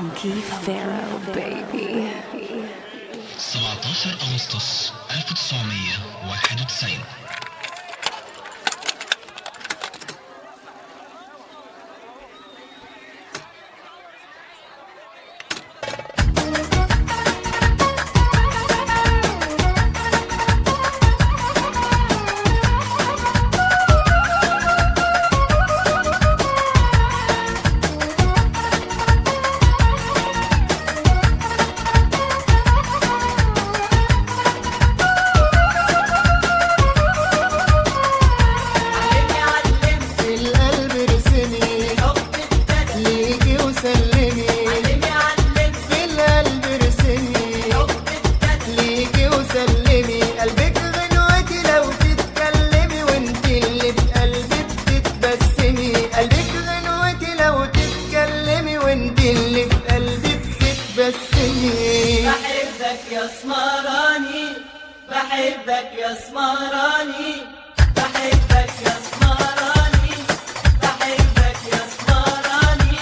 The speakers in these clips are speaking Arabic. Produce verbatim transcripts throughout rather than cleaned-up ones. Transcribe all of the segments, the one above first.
Funky Pharaoh baby. سبعتاشر أغسطس ألف وتسعمية وواحد وتسعين. بحبك يا سمراني بحبك يا سمراني بحبك يا سمراني بحبك يا سمراني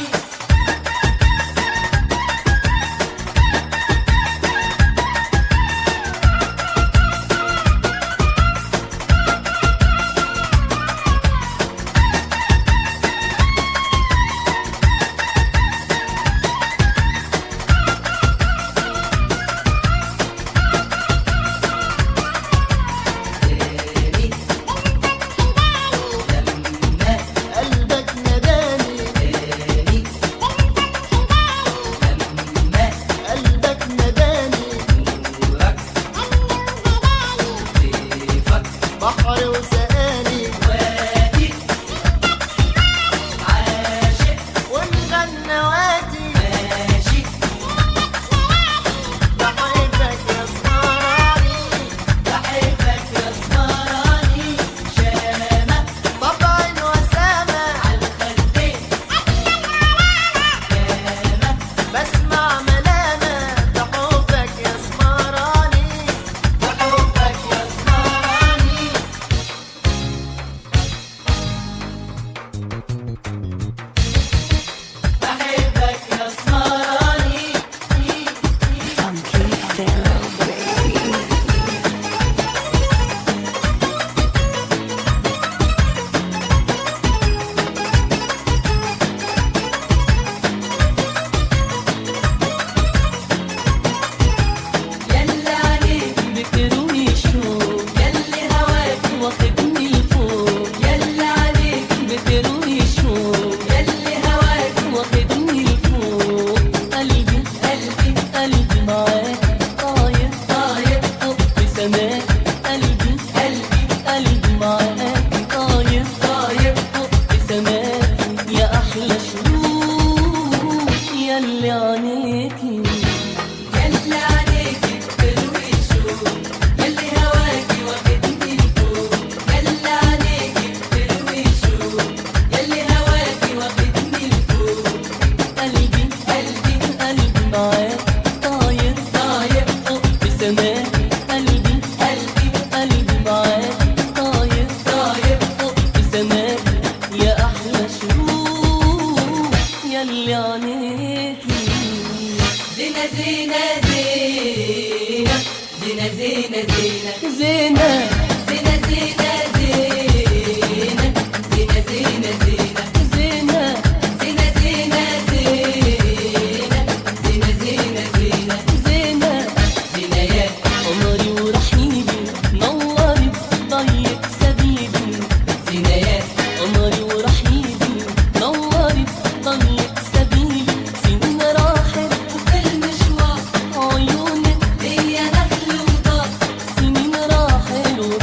عيونك هي نخل وضاد سنين راحل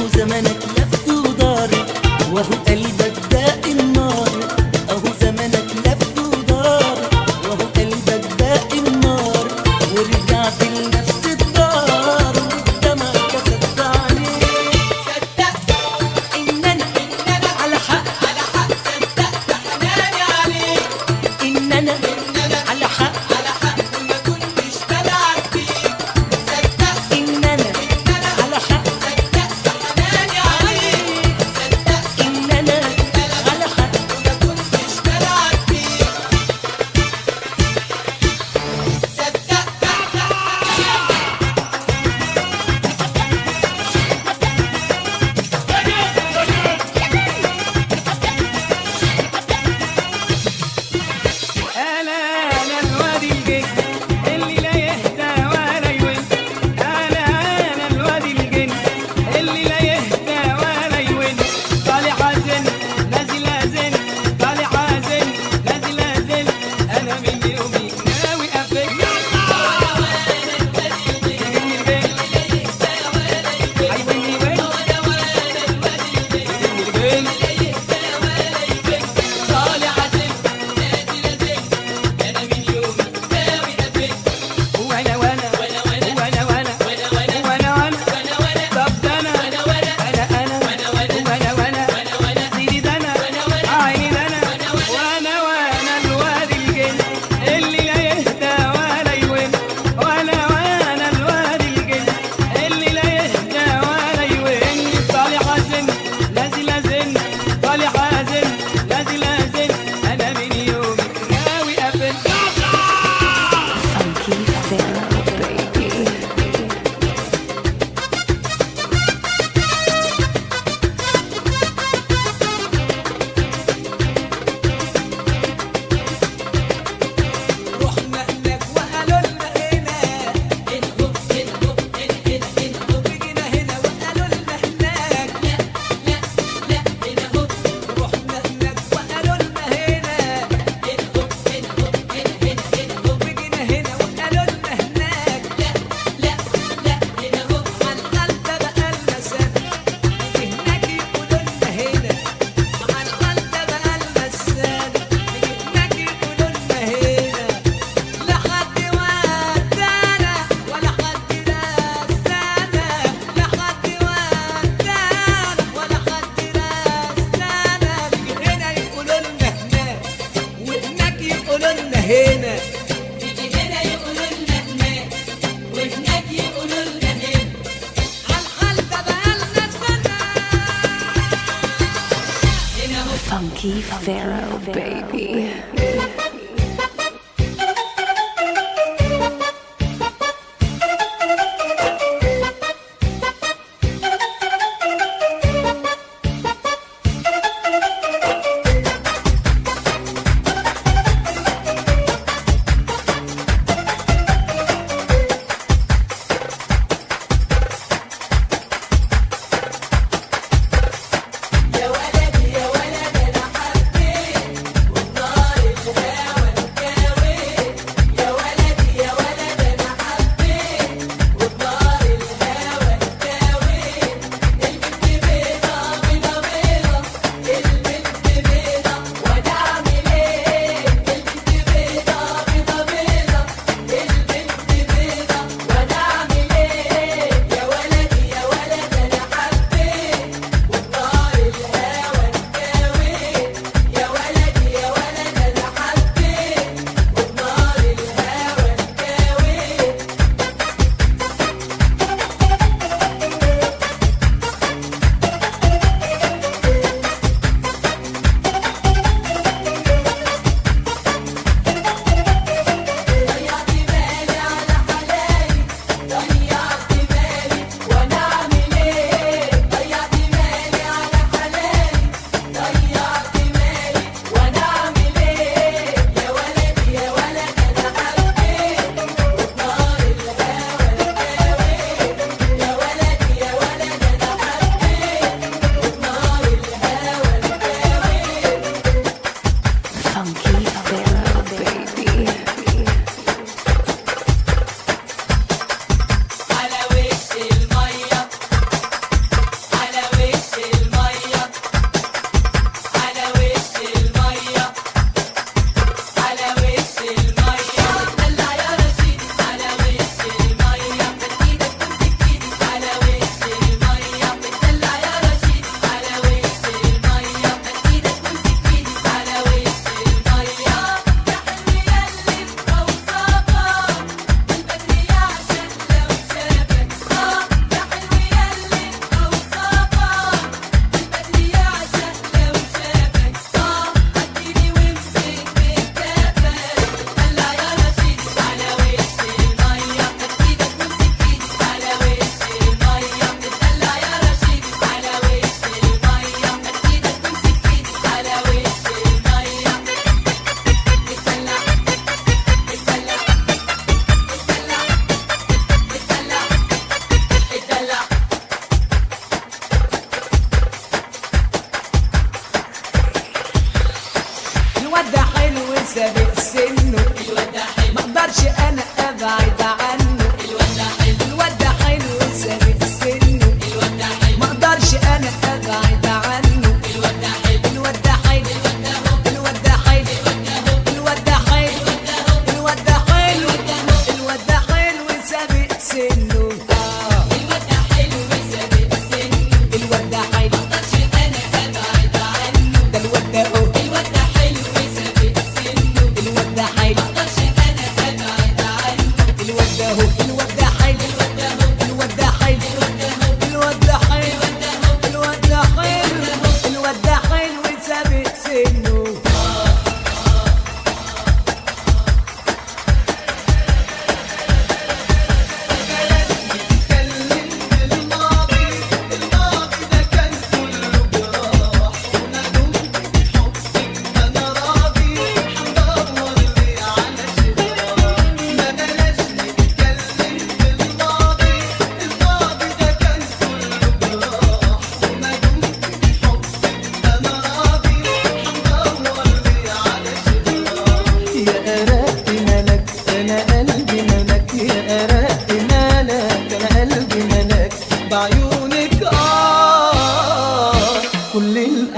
زمانك لف ودار، وهو قلبك باقي النار. اهو زمانك لف ودار، وهو قلبك باقي النار. ورجعت لنفس الدار والدمع كسبت عليك. صدقت ان انا إن أنا على حق، على حق، صدقت حناني عليك ان انا إن أنا على حق، على حق وما كنتش بلعب فيك. صدقت ان انا إن أنا على حق، صدقت حناني عليك. صدقت ان انا على حق. وما كنتش بلعب فيك. أنا أنا الواد الجن اللي لا يهدى ولا يون. أنا أنا الواد الجن اللي لا يهدى ولا يون. طالع حزن نازل أزن، طالع حزن نازل أزن. أنا من يومي ناوي أفك عيوني وين طالع عزم نازل أزم، أنا من يومي ناوي أفك. وانا وانا وأنا وأنا وانا وانا وأنا وأنا وانا وانا وأنا وأنا طب ده انا وأنا وأنا انا انا وأنا وأنا وانا وانا وأنا وأنا سيدي ده انا وأنا وأنا عيني ده انا وانا وانا الواد الجن اللي لا يهدى ولا يون. وانا وانا الواد الجن اللي لا يهدى ولا يون. طالع حزن نازل ازن، طالع حزن نازل ازن. انا من يومي ناوي افن Funky Pharaoh, baby. رحنا هناك وقالوا لنا هنا انهب انهب انهب انهب. جينا هنا وقالوا لنا هناك لا لا لا انهب. رحنا هناك وقالوا لنا هنا انهب انهب انهب انهب. جينا هنا وقالوا لنا هناك لا لا لا انهب. عالغلبة بقالنا سنة هناك يقولوا لنا هنا. عالغلبة بقالنا سنة هناك يقولوا لنا هنا. لا حد ودانا ولا حد رسانا. لا حد ودانا ولا حد رسانا. نيجي هنا يقولوا لنا هناك، وهناك يقولوا لنا هنا. نيجي هنا يقولوا لنا هناك، وهناك يقولوا لنا هنا. عالغلبة بقالنا سنة هنا هو. Funky Pharaoh, baby. يا ولدي يا ولد انا حبيت والنار اللي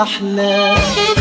أحلام.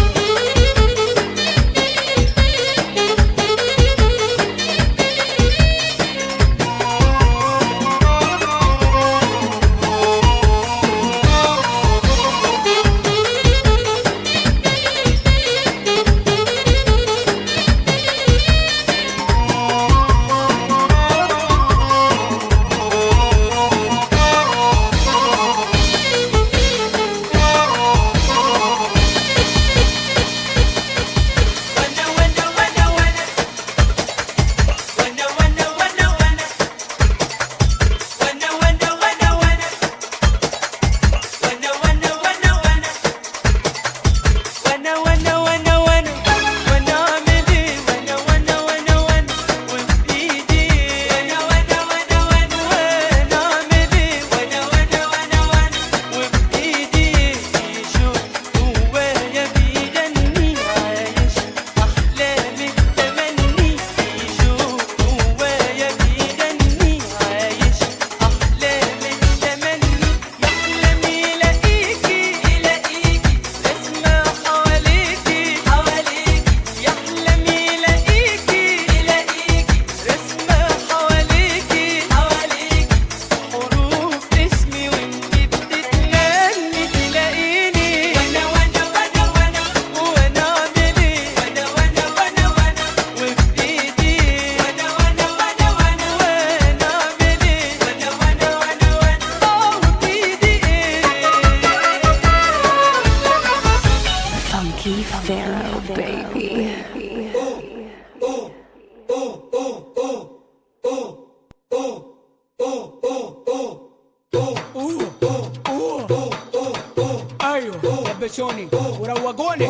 لبسوني وروقوني.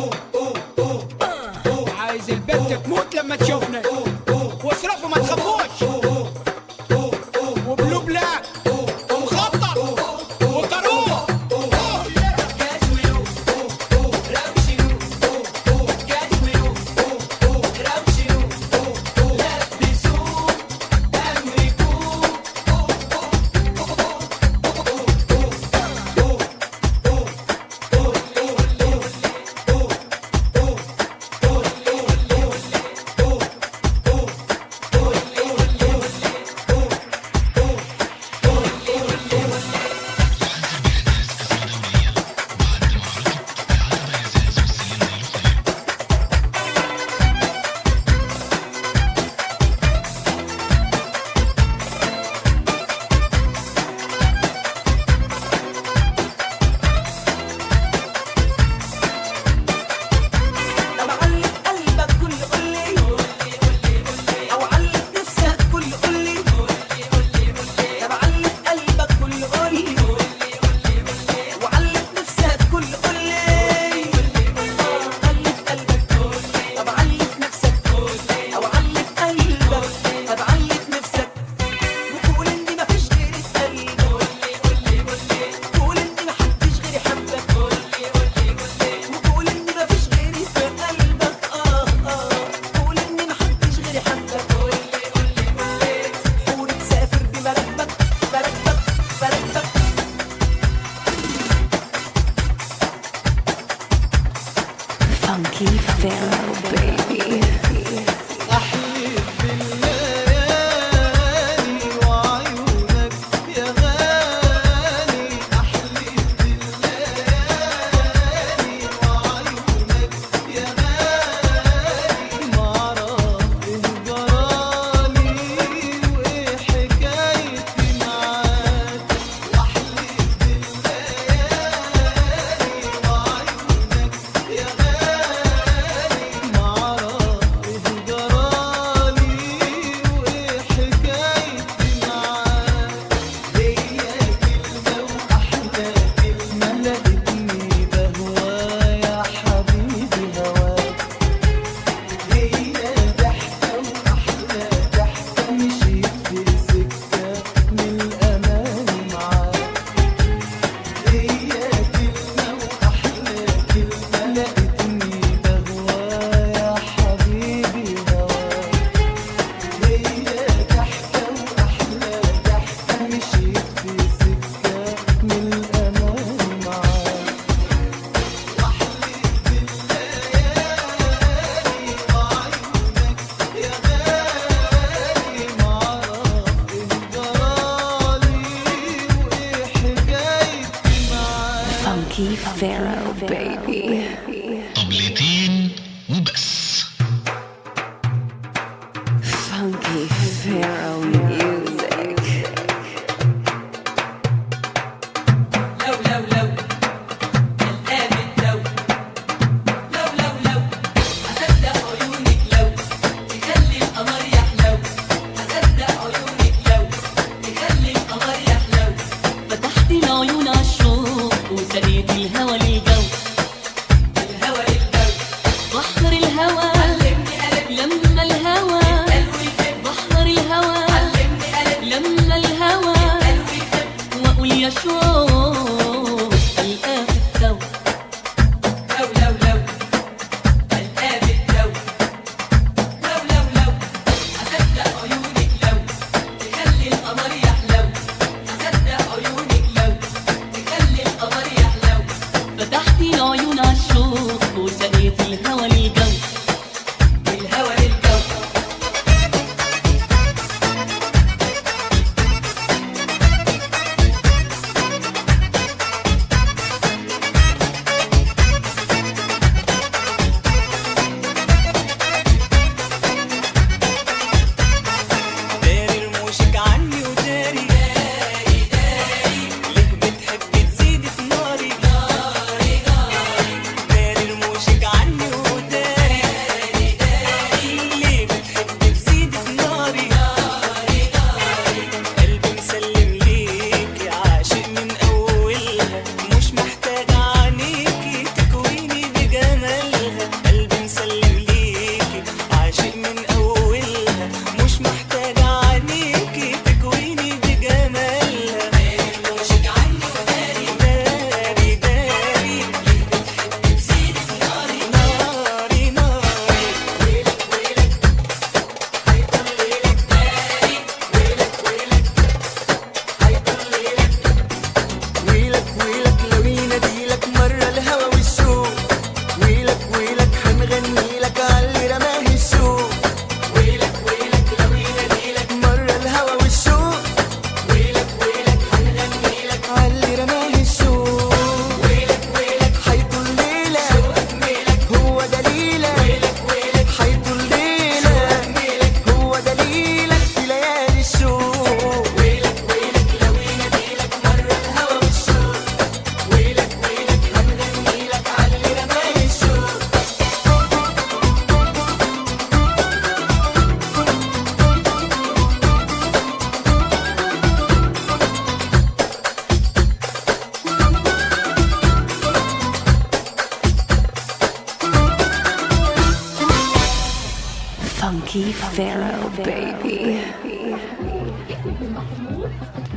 عايز البنت تموت لما تشوفنا، واصرفوا ما تخافوش، وبلو بلاك ومخطط وقاروه. Funky Pharaoh, baby. Funky Pharaoh, baby. طبلتين وبس. Funky Pharaoh music. لو لو لو قلقان الجو لو لو لو هصدق عيونك لو تخلي القمر يحلو هصدق عيونك لو تخلي القمر يحلو فتحت العيون عالشوق وسقيت الهوى للجو الهوى للجو بحر الهوى علمني قلبي لما الهوى بحر الهوى علمني قلبي لما الهوى واقول يا شوق القاه في الجو لو لو لو القاه في الجو لو لو لو هصدق عيونك لو تخلي القمر يحلو هصدق عيونك لو تخلي القمر يحلو فتحت العيون عالشوق وسقيت الهوى للجو الهوى للجو داري رموشك عني وداري داري داري ليه بتحبي تزيدي في ناري ناري ناري داري رموشك عني وداري داري داري ليه بتحبي تزيدي في ناري ناري ناري قلبي مسلم ليكي عاشق من أولها مش محتاجة عينيكي تكويني بجمالها قلبي مسلم ليكي عاشق من أولها مش محتاجة عينيكي تكويني بجمالها داري رموشك عني وداري داري داري ليه بتحبي تزيدي في ناري ناري ناري ويلك ويلك هيطل ليلك داري ويلك ويلك هيطل ليلك ويلك ويلك لو يناديلك مرة الهوى والشوق ويلك ويلك هنغني لك عاللي رماه الشوق ويلك ويلك لو يناديلك مرة الهوى والشوق ويلك ويلك هنغني لك عاللي رماه الشوق ويلك ويلك هيطول ليلة شوقك ميلك هو دليلك ويلك ويلك هيطول ليلة شوقك ميلك هو دليلك في ليالي الشوق ويلك ويلك لو يناديلك مرة الهوى والشوق ويلك ويلك هنغني لك عاللي رماه الشوق Funky Pharaoh, baby.